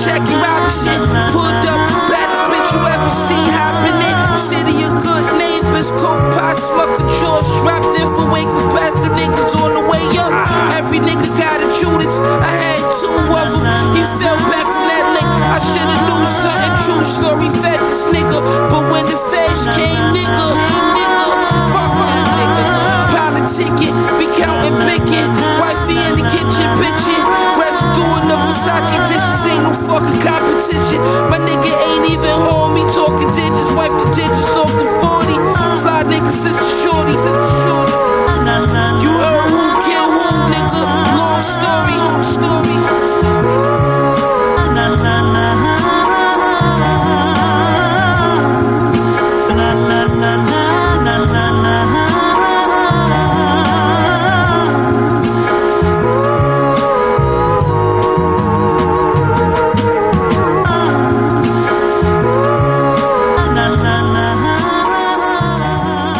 Jackie Robinson. Pulled up the baddest bitch you ever seen happening. City of good neighbors, coke pot, smoker George. Dropped in for wakers, past the niggas on the way up. Every nigga got a Judas, I had two of them. He fell back from that lick, I should've knew something. True story, fed this nigga. But when the feds came, nigga, fuck right, nigga. Politicking, be counting bacon. Wifey in the kitchen, bitchin'. Residue in the Versace dishes, ain't no fucking competition. My nigga ain't even home, he talking digits. Wipe the digits off the 40. Fly nigga since a shorty.